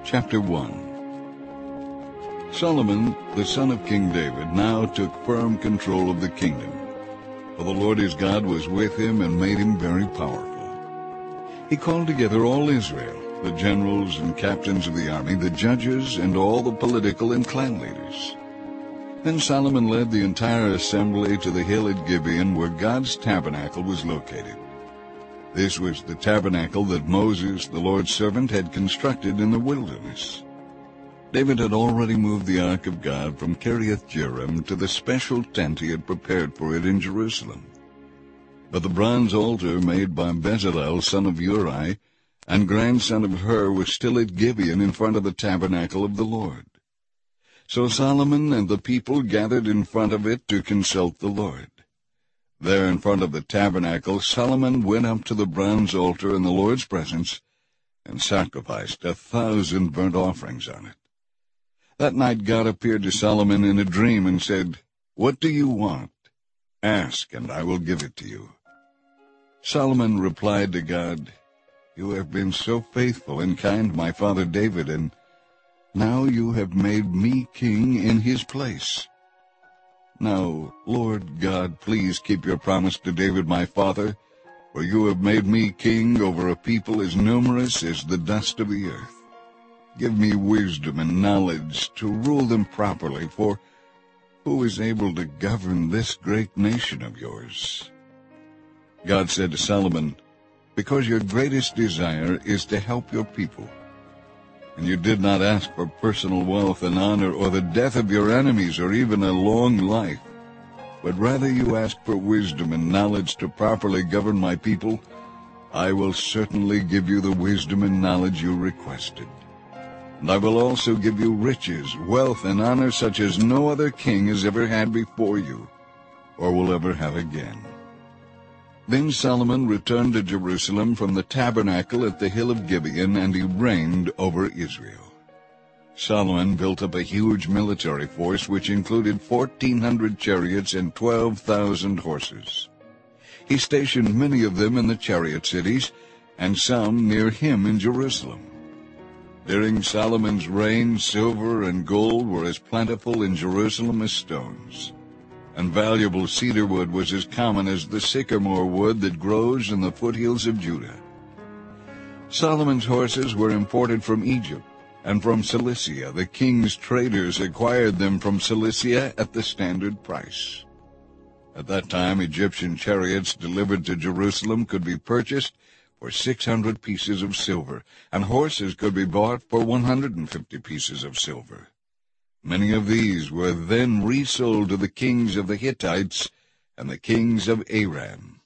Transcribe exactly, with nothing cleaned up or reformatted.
Chapter one. Solomon, the son of King David, now took firm control of the kingdom, for the Lord his God was with him and made him very powerful. He called together all Israel, the generals and captains of the army, the judges, and all the political and clan leaders. Then Solomon led the entire assembly to the hill at Gibeon, where God's tabernacle was located. This was the tabernacle that Moses, the Lord's servant, had constructed in the wilderness. David had already moved the ark of God from Kiriath-Jearim to the special tent he had prepared for it in Jerusalem. But the bronze altar made by Bezalel, son of Uri, and grandson of Hur, was still at Gibeon in front of the tabernacle of the Lord. So Solomon and the people gathered in front of it to consult the Lord. There in front of the tabernacle, Solomon went up to the bronze altar in the Lord's presence and sacrificed a thousand burnt offerings on it. That night God appeared to Solomon in a dream and said, "What do you want? Ask, and I will give it to you." Solomon replied to God, "You have been so faithful and kind to my father David, and now you have made me king in his place. Now, Lord God, please keep your promise to David my father, for you have made me king over a people as numerous as the dust of the earth. Give me wisdom and knowledge to rule them properly, for who is able to govern this great nation of yours?" God said to Solomon, "Because your greatest desire is to help your people, and you did not ask for personal wealth and honor or the death of your enemies or even a long life, but rather you asked for wisdom and knowledge to properly govern my people, I will certainly give you the wisdom and knowledge you requested. And I will also give you riches, wealth, and honor such as no other king has ever had before you, or will ever have again." Then Solomon returned to Jerusalem from the tabernacle at the hill of Gibeon, and he reigned over Israel. Solomon built up a huge military force which included fourteen hundred chariots and twelve thousand horses. He stationed many of them in the chariot cities, and some near him in Jerusalem. During Solomon's reign, silver and gold were as plentiful in Jerusalem as stones, and valuable cedar wood was as common as the sycamore wood that grows in the foothills of Judah. Solomon's horses were imported from Egypt and from Cilicia. The king's traders acquired them from Cilicia at the standard price. At that time, Egyptian chariots delivered to Jerusalem could be purchased for six hundred pieces of silver, and horses could be bought for one hundred fifty pieces of silver. Many of these were then resold to the kings of the Hittites and the kings of Aram.